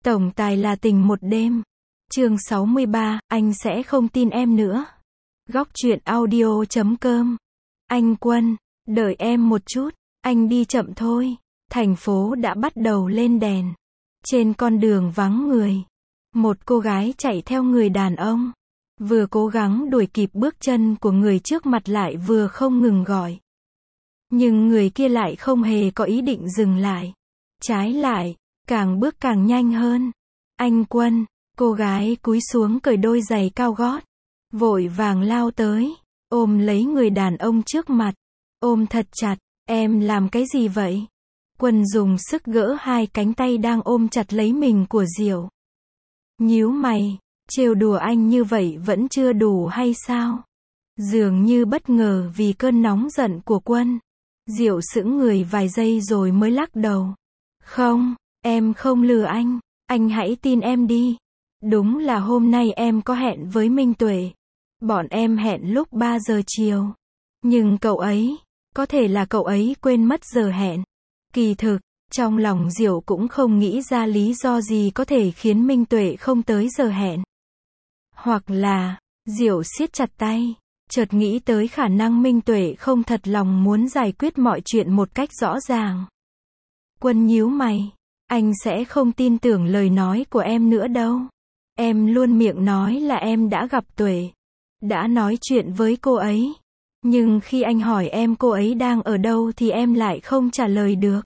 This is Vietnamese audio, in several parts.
Tổng tài là tình một đêm. Chương 63, anh sẽ không tin em nữa. Góc truyện audio.com. Anh Quân, đợi em một chút, anh đi chậm thôi. Thành phố đã bắt đầu lên đèn. Trên con đường vắng người, một cô gái chạy theo người đàn ông. Vừa cố gắng đuổi kịp bước chân của người trước mặt lại vừa không ngừng gọi. Nhưng người kia lại không hề có ý định dừng lại. Trái lại, càng bước càng nhanh hơn. Anh Quân, cô gái cúi xuống cởi đôi giày cao gót. Vội vàng lao tới, ôm lấy người đàn ông trước mặt. Ôm thật chặt, em làm cái gì vậy? Quân dùng sức gỡ hai cánh tay đang ôm chặt lấy mình của Diệu. Nhíu mày, trêu đùa anh như vậy vẫn chưa đủ hay sao? Dường như bất ngờ vì cơn nóng giận của Quân. Diệu sững người vài giây rồi mới lắc đầu. Không, em không lừa anh hãy tin em đi. Đúng là hôm nay em có hẹn với Minh Tuệ. Bọn em hẹn lúc 3 giờ chiều. Nhưng cậu ấy, có thể là cậu ấy quên mất giờ hẹn. Kỳ thực, trong lòng Diệu cũng không nghĩ ra lý do gì có thể khiến Minh Tuệ không tới giờ hẹn. Hoặc là, Diệu siết chặt tay, chợt nghĩ tới khả năng Minh Tuệ không thật lòng muốn giải quyết mọi chuyện một cách rõ ràng. Quân nhíu mày, anh sẽ không tin tưởng lời nói của em nữa đâu. Em luôn miệng nói là em đã gặp Tuệ, đã nói chuyện với cô ấy. Nhưng khi anh hỏi em cô ấy đang ở đâu thì em lại không trả lời được.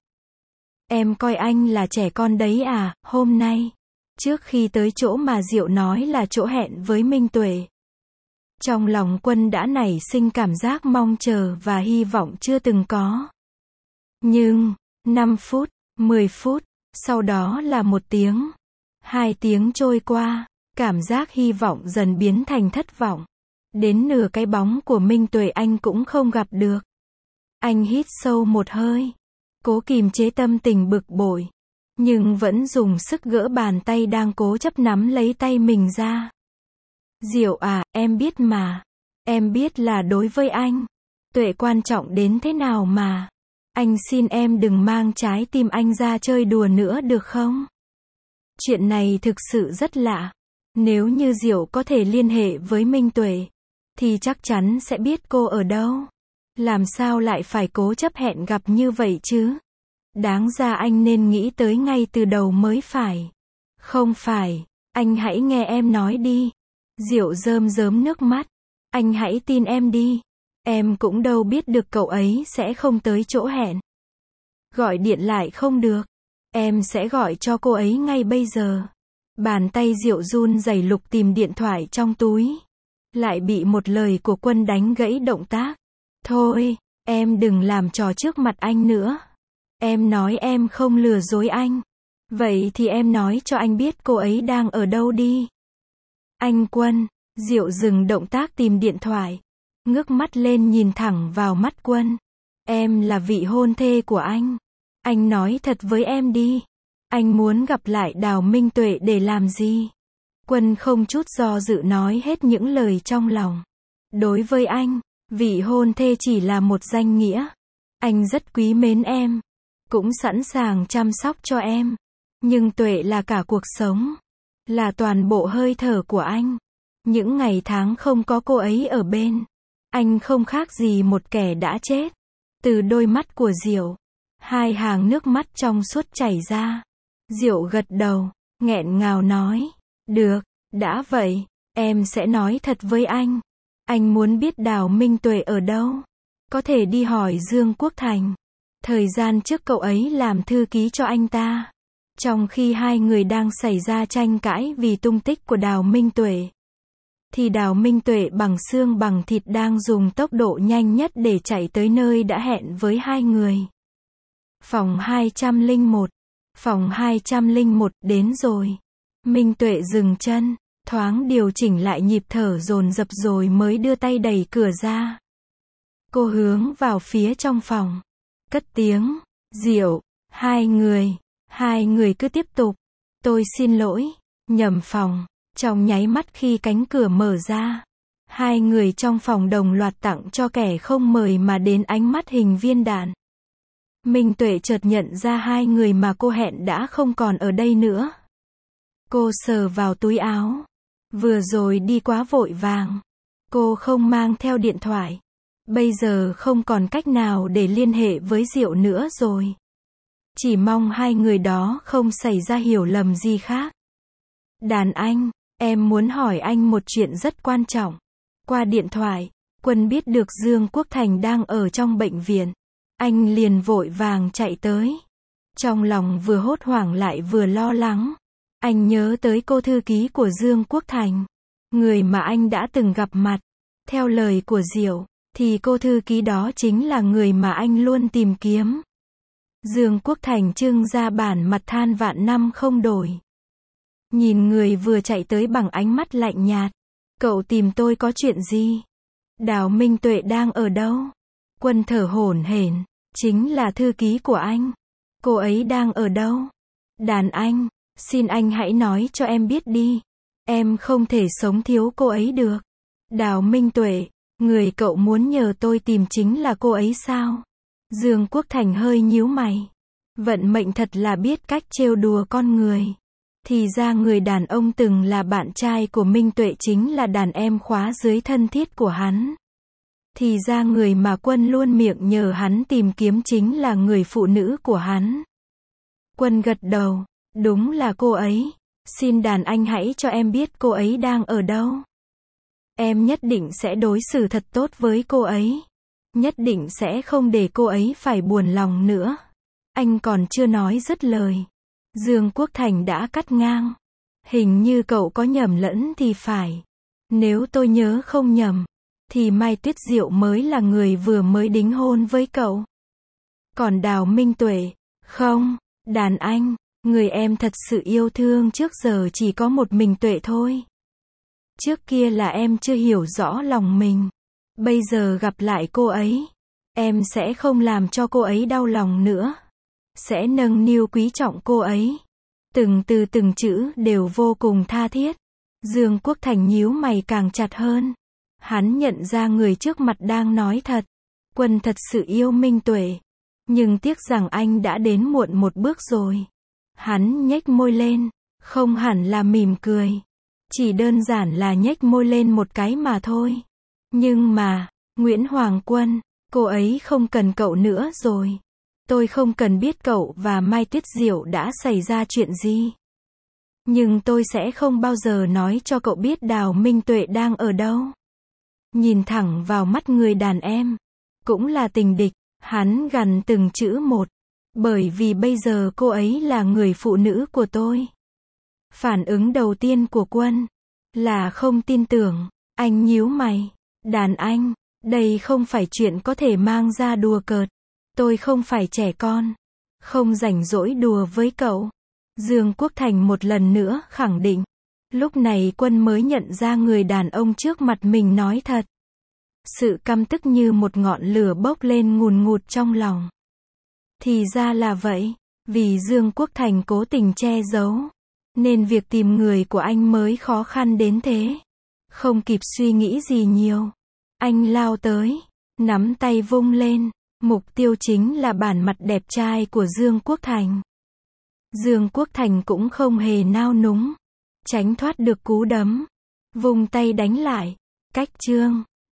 Em coi anh là trẻ con đấy à? Hôm nay, trước khi tới chỗ mà Diệu nói là chỗ hẹn với Minh Tuệ, trong lòng Quân đã nảy sinh cảm giác mong chờ và hy vọng chưa từng có. Nhưng, 5 phút, 10 phút, sau đó là 1 tiếng. 2 tiếng trôi qua, cảm giác hy vọng dần biến thành thất vọng. Đến nửa cái bóng của Minh Tuệ anh cũng không gặp được. Anh hít sâu một hơi, cố kìm chế tâm tình bực bội, nhưng vẫn dùng sức gỡ bàn tay đang cố chấp nắm lấy tay mình ra. Diệu à, em biết mà. Em biết là đối với anh, Tuệ quan trọng đến thế nào mà. Anh xin em đừng mang trái tim anh ra chơi đùa nữa được không? Chuyện này thực sự rất lạ. Nếu như Diệu có thể liên hệ với Minh Tuệ, thì chắc chắn sẽ biết cô ở đâu. Làm sao lại phải cố chấp hẹn gặp như vậy chứ? Đáng ra anh nên nghĩ tới ngay từ đầu mới phải. Không phải, anh hãy nghe em nói đi. Diệu rơm rớm nước mắt. Anh hãy tin em đi. Em cũng đâu biết được cậu ấy sẽ không tới chỗ hẹn. Gọi điện lại không được. Em sẽ gọi cho cô ấy ngay bây giờ. Bàn tay Diệu run rẩy lục tìm điện thoại trong túi. Lại bị một lời của Quân đánh gãy động tác. Thôi, em đừng làm trò trước mặt anh nữa. Em nói em không lừa dối anh. Vậy thì em nói cho anh biết cô ấy đang ở đâu đi. Anh Quân, Diệu dừng động tác tìm điện thoại. Ngước mắt lên nhìn thẳng vào mắt Quân. Em là vị hôn thê của anh. Anh nói thật với em đi. Anh muốn gặp lại Đào Minh Tuệ để làm gì? Quân không chút do dự nói hết những lời trong lòng. Đối với anh, vị hôn thê chỉ là một danh nghĩa. Anh rất quý mến em, cũng sẵn sàng chăm sóc cho em. Nhưng Tuệ là cả cuộc sống, là toàn bộ hơi thở của anh. Những ngày tháng không có cô ấy ở bên, anh không khác gì một kẻ đã chết. Từ đôi mắt của Diệu, 2 hàng nước mắt trong suốt chảy ra. Diệu gật đầu, nghẹn ngào nói. Được, đã vậy, em sẽ nói thật với anh. Anh muốn biết Đào Minh Tuệ ở đâu. Có thể đi hỏi Dương Quốc Thành. Thời gian trước cậu ấy làm thư ký cho anh ta. Trong khi hai người đang xảy ra tranh cãi vì tung tích của Đào Minh Tuệ, thì Đào Minh Tuệ bằng xương bằng thịt đang dùng tốc độ nhanh nhất để chạy tới nơi đã hẹn với hai người. Phòng 201. Phòng 201 đến rồi. Minh Tuệ dừng chân, thoáng điều chỉnh lại nhịp thở dồn dập rồi mới đưa tay đẩy cửa ra. Cô hướng vào phía trong phòng, cất tiếng. Diệu, hai người cứ tiếp tục. Tôi xin lỗi, nhầm phòng. Trong nháy mắt khi cánh cửa mở ra, hai người trong phòng đồng loạt tặng cho kẻ không mời mà đến ánh mắt hình viên đạn. Minh Tuệ chợt nhận ra hai người mà cô hẹn đã không còn ở đây nữa. Cô sờ vào túi áo. Vừa rồi đi quá vội vàng. Cô không mang theo điện thoại. Bây giờ không còn cách nào để liên hệ với Diệu nữa rồi. Chỉ mong hai người đó không xảy ra hiểu lầm gì khác. Đàn anh, em muốn hỏi anh một chuyện rất quan trọng. Qua điện thoại, Quân biết được Dương Quốc Thành đang ở trong bệnh viện. Anh liền vội vàng chạy tới. Trong lòng vừa hốt hoảng lại vừa lo lắng. Anh nhớ tới cô thư ký của Dương Quốc Thành. Người mà anh đã từng gặp mặt. Theo lời của Diệu, thì cô thư ký đó chính là người mà anh luôn tìm kiếm. Dương Quốc Thành trưng ra bản mặt than vạn năm không đổi. Nhìn người vừa chạy tới bằng ánh mắt lạnh nhạt. Cậu tìm tôi có chuyện gì? Đào Minh Tuệ đang ở đâu? Quân thở hổn hển. Chính là thư ký của anh. Cô ấy đang ở đâu? Đàn anh, xin anh hãy nói cho em biết đi. Em không thể sống thiếu cô ấy được. Đào Minh Tuệ, người cậu muốn nhờ tôi tìm chính là cô ấy sao? Dương Quốc Thành hơi nhíu mày. Vận mệnh thật là biết cách trêu đùa con người. Thì ra người đàn ông từng là bạn trai của Minh Tuệ chính là đàn em khóa dưới thân thiết của hắn. Thì ra người mà Quân luôn miệng nhờ hắn tìm kiếm chính là người phụ nữ của hắn. Quân gật đầu. Đúng là cô ấy. Xin đàn anh hãy cho em biết cô ấy đang ở đâu. Em nhất định sẽ đối xử thật tốt với cô ấy. Nhất định sẽ không để cô ấy phải buồn lòng nữa. Anh còn chưa nói dứt lời. Dương Quốc Thành đã cắt ngang. Hình như cậu có nhầm lẫn thì phải. Nếu tôi nhớ không nhầm, thì Mai Tuyết Diệu mới là người vừa mới đính hôn với cậu. Còn Đào Minh Tuệ, không, đàn anh, người em thật sự yêu thương trước giờ chỉ có một mình Tuệ thôi. Trước kia là em chưa hiểu rõ lòng mình. Bây giờ gặp lại cô ấy, em sẽ không làm cho cô ấy đau lòng nữa. Sẽ nâng niu quý trọng cô ấy. Từng từ từng chữ đều vô cùng tha thiết. Dương Quốc Thành nhíu mày càng chặt hơn. Hắn nhận ra người trước mặt đang nói thật. Quân thật sự yêu Minh Tuệ. Nhưng tiếc rằng anh đã đến muộn một bước rồi. Hắn nhếch môi lên. Không hẳn là mỉm cười. Chỉ đơn giản là nhếch môi lên một cái mà thôi. Nhưng mà, Nguyễn Hoàng Quân, cô ấy không cần cậu nữa rồi. Tôi không cần biết cậu và Mai Tuyết Diệu đã xảy ra chuyện gì. Nhưng tôi sẽ không bao giờ nói cho cậu biết Đào Minh Tuệ đang ở đâu. Nhìn thẳng vào mắt người đàn em. Cũng là tình địch, hắn gằn từng chữ một. Bởi vì bây giờ cô ấy là người phụ nữ của tôi. Phản ứng đầu tiên của Quân là không tin tưởng. Anh nhíu mày. Đàn anh, đây không phải chuyện có thể mang ra đùa cợt. Tôi không phải trẻ con. Không rảnh rỗi đùa với cậu. Dương Quốc Thành một lần nữa khẳng định. Lúc này Quân mới nhận ra người đàn ông trước mặt mình nói thật. Sự căm tức như một ngọn lửa bốc lên ngùn ngụt trong lòng. Thì ra là vậy. Vì Dương Quốc Thành cố tình che giấu. Nên việc tìm người của anh mới khó khăn đến thế. Không kịp suy nghĩ gì nhiều. Anh lao tới. Nắm tay vung lên. Mục tiêu chính là bản mặt đẹp trai của Dương Quốc Thành. Dương Quốc Thành cũng không hề nao núng. Tránh thoát được cú đấm. Vung tay đánh lại. Cách chương.